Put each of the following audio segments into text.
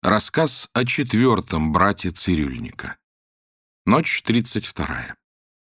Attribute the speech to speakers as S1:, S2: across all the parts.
S1: Рассказ о четвертом брате Цирюльника. Ночь 32.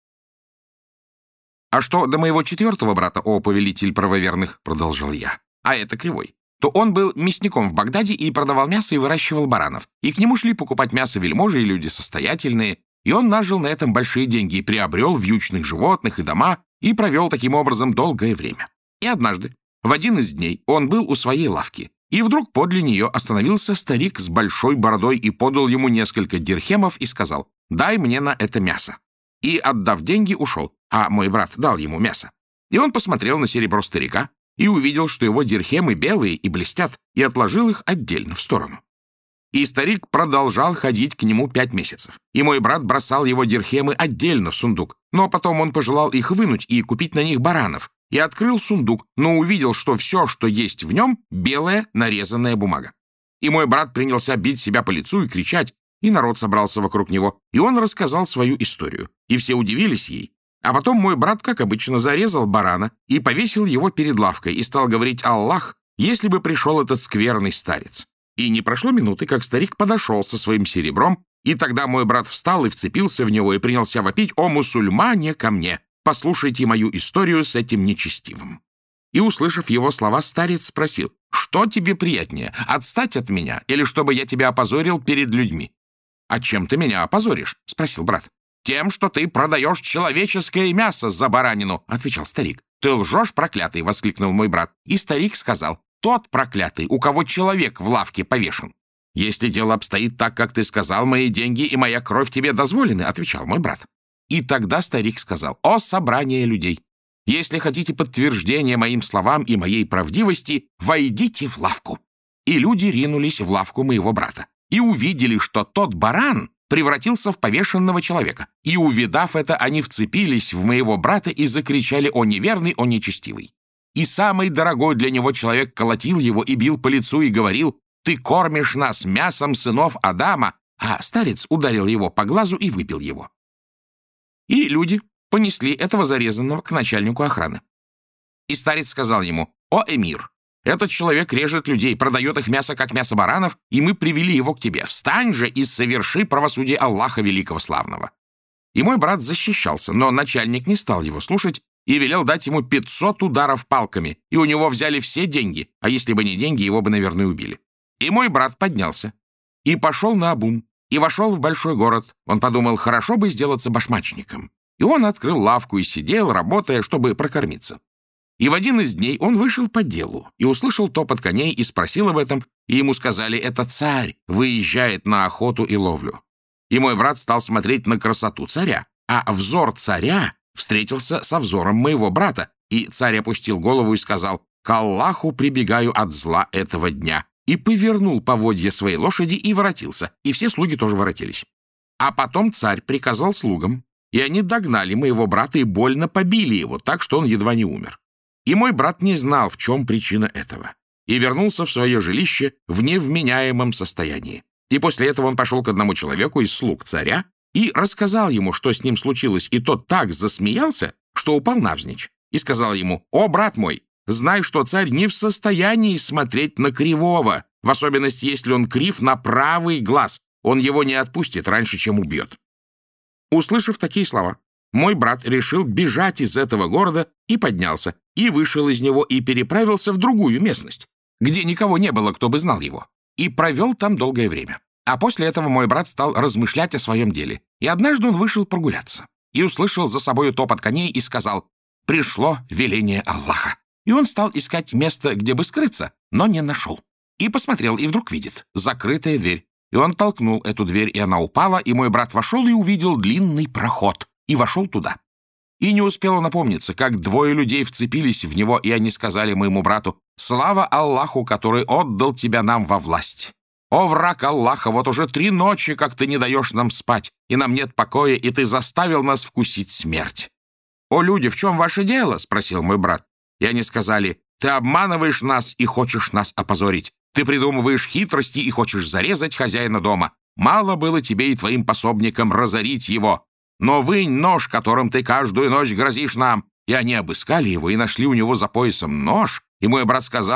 S1: «А что до моего четвертого брата, о повелитель правоверных, — продолжал я, — а это Кривой, то он был мясником в Багдаде и продавал мясо и выращивал баранов, и к нему шли покупать мясо вельможи и люди состоятельные, и он нажил на этом большие деньги и приобрел вьючных животных и дома, и провел таким образом долгое время. И однажды, в один из дней, он был у своей лавки, и вдруг подле нее остановился старик с большой бородой и подал ему несколько дирхемов и сказал: «Дай мне на это мясо». И, отдав деньги, ушел, а мой брат дал ему мясо. И он посмотрел на серебро старика и увидел, что его дирхемы белые и блестят, и отложил их отдельно в сторону. И старик продолжал ходить к нему 5 месяцев, и мой брат бросал его дирхемы отдельно в сундук, но потом он пожелал их вынуть и купить на них баранов, и открыл сундук, но увидел, что все, что есть в нем, белая нарезанная бумага. И мой брат принялся бить себя по лицу и кричать, и народ собрался вокруг него, и он рассказал свою историю, и все удивились ей. А потом мой брат, как обычно, зарезал барана и повесил его перед лавкой, и стал говорить: «Аллах, если бы пришел этот скверный старец». И не прошло минуты, как старик подошел со своим серебром, и тогда мой брат встал и вцепился в него, и принялся вопить: «О, мусульмане, ко мне! Послушайте мою историю с этим нечестивым». И, услышав его слова, старец спросил: «Что тебе приятнее, отстать от меня, или чтобы я тебя опозорил перед людьми?» «А чем ты меня опозоришь?» — спросил брат. «Тем, что ты продаешь человеческое мясо за баранину», — отвечал старик. «Ты лжешь, проклятый!» — воскликнул мой брат. И старик сказал: «Тот проклятый, у кого человек в лавке повешен». «Если дело обстоит так, как ты сказал, мои деньги и моя кровь тебе дозволены», — отвечал мой брат. И тогда старик сказал: «О собрание людей! Если хотите подтверждения моим словам и моей правдивости, войдите в лавку». И люди ринулись в лавку моего брата и увидели, что тот баран превратился в повешенного человека. И, увидав это, они вцепились в моего брата и закричали: «О неверный, о нечестивый!» И самый дорогой для него человек колотил его и бил по лицу и говорил: «Ты кормишь нас мясом сынов Адама», а старец ударил его по глазу и выбил его. И люди понесли этого зарезанного к начальнику охраны. И старец сказал ему: «О, эмир, этот человек режет людей, продает их мясо, как мясо баранов, и мы привели его к тебе. Встань же и соверши правосудие Аллаха Великого Славного». И мой брат защищался, но начальник не стал его слушать и велел дать ему 500 ударов палками, и у него взяли все деньги, а если бы не деньги, его бы, наверное, убили. И мой брат поднялся и пошел наобум, и вошел в большой город. Он подумал: хорошо бы сделаться башмачником. И он открыл лавку и сидел, работая, чтобы прокормиться. И в один из дней он вышел по делу и услышал топот коней и спросил об этом, и ему сказали: это царь выезжает на охоту и ловлю. И мой брат стал смотреть на красоту царя, а взор царя встретился со взором моего брата, и царь опустил голову и сказал: «К Аллаху прибегаю от зла этого дня», и повернул поводья своей лошади и воротился, и все слуги тоже воротились. А потом царь приказал слугам, и они догнали моего брата и больно побили его, так что он едва не умер. И мой брат не знал, в чем причина этого, и вернулся в свое жилище в невменяемом состоянии. И после этого он пошел к одному человеку из слуг царя и рассказал ему, что с ним случилось, и тот так засмеялся, что упал навзничь, и сказал ему: «О, брат мой, знай, что царь не в состоянии смотреть на кривого, в особенности, если он крив на правый глаз. Он его не отпустит раньше, чем убьет». Услышав такие слова, мой брат решил бежать из этого города и поднялся, и вышел из него, и переправился в другую местность, где никого не было, кто бы знал его, и провел там долгое время. А после этого мой брат стал размышлять о своем деле, и однажды он вышел прогуляться, и услышал за собою топот коней, и сказал: «Пришло веление Аллаха». И он стал искать место, где бы скрыться, но не нашел. И посмотрел, и вдруг видит закрытая дверь. И он толкнул эту дверь, и она упала, и мой брат вошел и увидел длинный проход, и вошел туда. И не успел он опомниться, как 2 людей вцепились в него, и они сказали моему брату: «Слава Аллаху, который отдал тебя нам во власть! О, враг Аллаха, вот уже 3 ночи, как ты не даешь нам спать, и нам нет покоя, и ты заставил нас вкусить смерть». «О, люди, в чем ваше дело?» — спросил мой брат. И они сказали: «Ты обманываешь нас и хочешь нас опозорить. Ты придумываешь хитрости и хочешь зарезать хозяина дома. Мало было тебе и твоим пособникам разорить его. Но вынь нож, которым ты каждую ночь грозишь нам». И они обыскали его и нашли у него за поясом нож. И мой брат сказал им: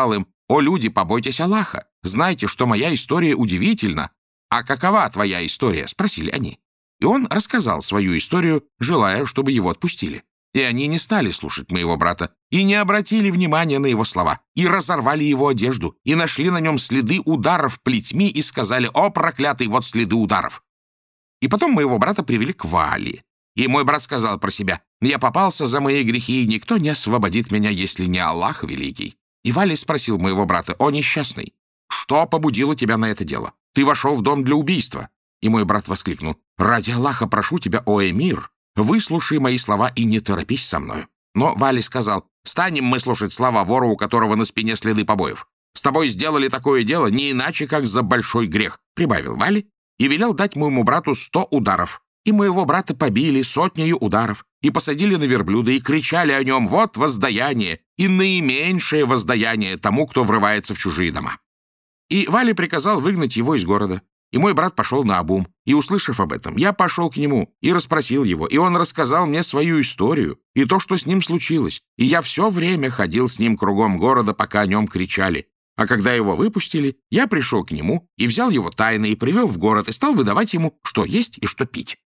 S1: «О, люди, побойтесь Аллаха! Знайте, что моя история удивительна!» «А какова твоя история?» — спросили они. И он рассказал свою историю, желая, чтобы его отпустили. И они не стали слушать моего брата, и не обратили внимания на его слова, и разорвали его одежду, и нашли на нем следы ударов плетьми, и сказали: «О, проклятый, вот следы ударов!» И потом моего брата привели к Вали. И мой брат сказал про себя: «Я попался за мои грехи, и никто не освободит меня, если не Аллах Великий». И Вали спросил моего брата: «О, несчастный, что побудило тебя на это дело? Ты вошел в дом для убийства». И мой брат воскликнул: «Ради Аллаха прошу тебя, о эмир, выслушай мои слова и не торопись со мною». Но Вали сказал: «Станем мы слушать слова вора, у которого на спине следы побоев. С тобой сделали такое дело не иначе, как за большой грех», — прибавил Вали и велел дать моему брату 100 ударов. И моего брата побили 100 ударов, и посадили на верблюда, и кричали о нем: «Вот воздаяние, и наименьшее воздаяние тому, кто врывается в чужие дома». И Вали приказал выгнать его из города. И мой брат пошел наобум. И, услышав об этом, я пошел к нему и расспросил его, и он рассказал мне свою историю и то, что с ним случилось. И я все время ходил с ним кругом города, пока о нем кричали. А когда его выпустили, я пришел к нему и взял его тайно и привел в город, и стал выдавать ему, что есть и что пить.